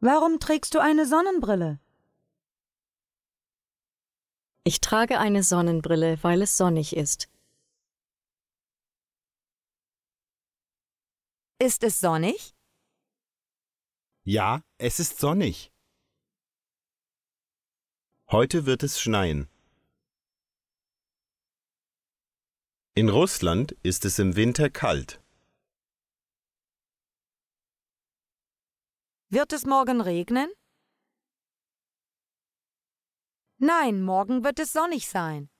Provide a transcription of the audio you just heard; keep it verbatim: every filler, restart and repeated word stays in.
Warum trägst du eine Sonnenbrille? Ich trage eine Sonnenbrille, weil es sonnig ist. Ist es sonnig? Ja, es ist sonnig. Heute wird es schneien. In Russland ist es im Winter kalt. Wird es morgen regnen? Nein, morgen wird es sonnig sein.